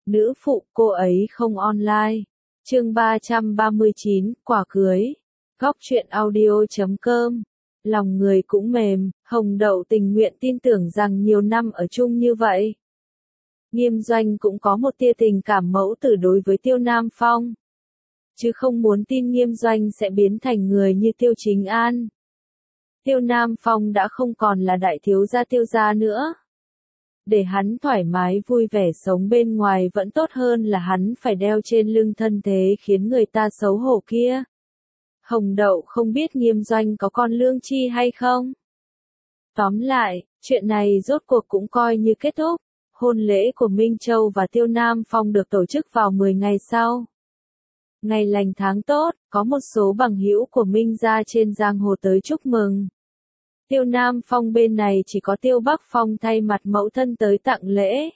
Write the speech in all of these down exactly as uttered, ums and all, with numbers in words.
Nữ phụ cô ấy không online. Chương ba trăm ba mươi chín, quả cưới. Góc truyện audio chấm com. Lòng người cũng mềm, Hồng Đậu tình nguyện tin tưởng rằng nhiều năm ở chung như vậy. Nghiêm Doanh cũng có một tia tình cảm mẫu tử đối với Tiêu Nam Phong. Chứ không muốn tin Nghiêm Doanh sẽ biến thành người như Tiêu Chính An. Tiêu Nam Phong đã không còn là đại thiếu gia Tiêu gia nữa. Để hắn thoải mái vui vẻ sống bên ngoài vẫn tốt hơn là hắn phải đeo trên lưng thân thế khiến người ta xấu hổ kia. Hồng Đậu không biết Nghiêm Doanh có con lương chi hay không. Tóm lại, chuyện này rốt cuộc cũng coi như kết thúc. Hôn lễ của Minh Châu và Tiêu Nam Phong được tổ chức vào mười ngày sau. Ngày lành tháng tốt, có một số bằng hữu của Minh gia trên giang hồ tới chúc mừng. Tiêu Nam Phong bên này chỉ có Tiêu Bắc Phong thay mặt mẫu thân tới tặng lễ.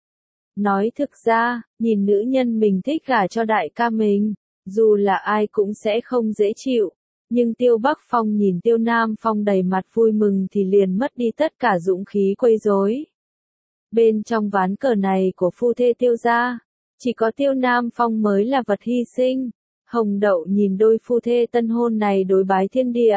Nói thực ra, nhìn nữ nhân mình thích gả cho đại ca mình, dù là ai cũng sẽ không dễ chịu. Nhưng Tiêu Bắc Phong nhìn Tiêu Nam Phong đầy mặt vui mừng thì liền mất đi tất cả dũng khí quấy rối. Bên trong ván cờ này của phu thê Tiêu gia, chỉ có Tiêu Nam Phong mới là vật hy sinh. Hồng Đậu nhìn đôi phu thê tân hôn này đối bái thiên địa.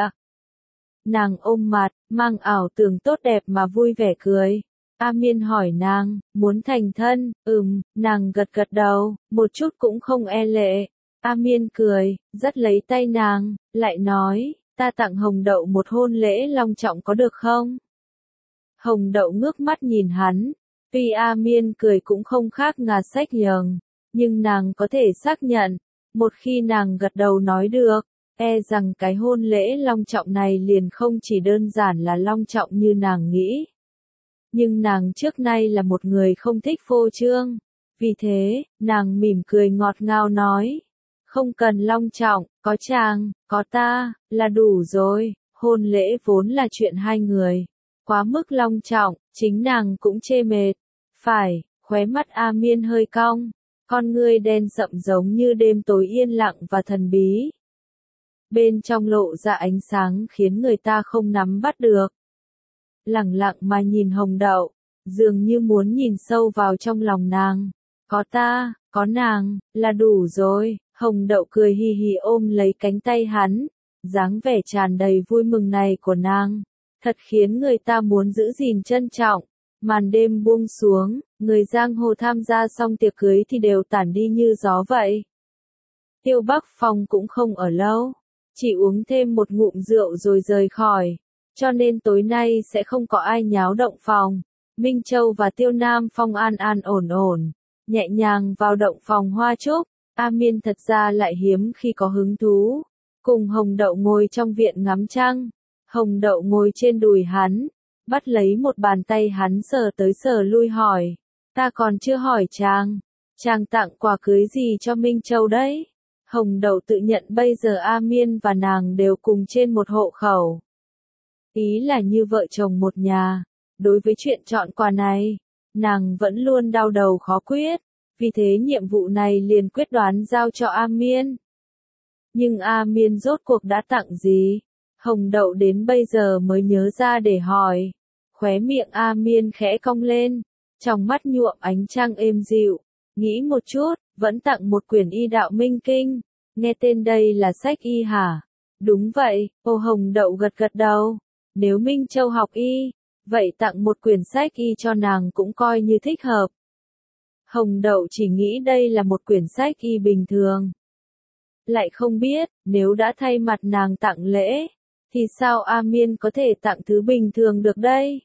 Nàng ôm mặt, mang ảo tưởng tốt đẹp mà vui vẻ cười. A Miên hỏi nàng, muốn thành thân, ừm, nàng gật gật đầu, một chút cũng không e lệ. A Miên cười, dắt lấy tay nàng, lại nói, ta tặng Hồng Đậu một hôn lễ long trọng có được không? Hồng Đậu ngước mắt nhìn hắn, tuy A Miên cười cũng không khác ngà sách nhờn, nhưng nàng có thể xác nhận, một khi nàng gật đầu nói được, e rằng cái hôn lễ long trọng này liền không chỉ đơn giản là long trọng như nàng nghĩ. Nhưng nàng trước nay là một người không thích phô trương, vì thế, nàng mỉm cười ngọt ngào nói, không cần long trọng, có chàng, có ta, là đủ rồi, hôn lễ vốn là chuyện hai người, quá mức long trọng, chính nàng cũng chê mệt. Phải, khóe mắt A Miên hơi cong, con ngươi đen sậm giống như đêm tối yên lặng và thần bí. Bên trong lộ ra ánh sáng khiến người ta không nắm bắt được. Lẳng lặng mà nhìn Hồng Đậu, dường như muốn nhìn sâu vào trong lòng nàng. Có ta, có nàng, là đủ rồi. Hồng Đậu cười hì hì ôm lấy cánh tay hắn, dáng vẻ tràn đầy vui mừng này của nàng, thật khiến người ta muốn giữ gìn trân trọng. Màn đêm buông xuống, người giang hồ tham gia xong tiệc cưới thì đều tản đi như gió vậy. Tiêu Bắc Phong cũng không ở lâu, chỉ uống thêm một ngụm rượu rồi rời khỏi, cho nên tối nay sẽ không có ai nháo động phòng. Minh Châu và Tiêu Nam Phong an an ổn ổn, nhẹ nhàng vào động phòng hoa trúc. A Miên thật ra lại hiếm khi có hứng thú, cùng Hồng Đậu ngồi trong viện ngắm trăng. Hồng Đậu ngồi trên đùi hắn, bắt lấy một bàn tay hắn sờ tới sờ lui hỏi, ta còn chưa hỏi chàng, chàng tặng quà cưới gì cho Minh Châu đấy? Hồng Đậu tự nhận bây giờ A Miên và nàng đều cùng trên một hộ khẩu. Ý là như vợ chồng một nhà, đối với chuyện chọn quà này, nàng vẫn luôn đau đầu khó quyết, vì thế nhiệm vụ này liền quyết đoán giao cho A Miên. Nhưng A Miên rốt cuộc đã tặng gì? Hồng Đậu đến bây giờ mới nhớ ra để hỏi. Khóe miệng A Miên khẽ cong lên, trong mắt nhuộm ánh trăng êm dịu, nghĩ một chút, vẫn tặng một quyển y đạo minh kinh. Nghe tên đây là sách y hả? Đúng vậy, ô Hồng Đậu gật gật đầu. Nếu Minh Châu học y, vậy tặng một quyển sách y cho nàng cũng coi như thích hợp. Hồng Đậu chỉ nghĩ đây là một quyển sách y bình thường. Lại không biết, nếu đã thay mặt nàng tặng lễ, thì sao A Miên có thể tặng thứ bình thường được đây?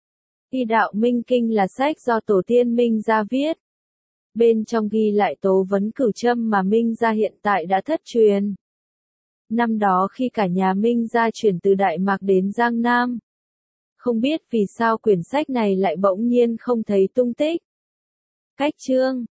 Y đạo minh kinh là sách do tổ tiên Minh gia viết. Bên trong ghi lại tố vấn cửu châm mà Minh gia hiện tại đã thất truyền. Năm đó khi cả nhà Minh gia chuyển từ Đại Mạc đến Giang Nam, không biết vì sao quyển sách này lại bỗng nhiên không thấy tung tích. Cách chương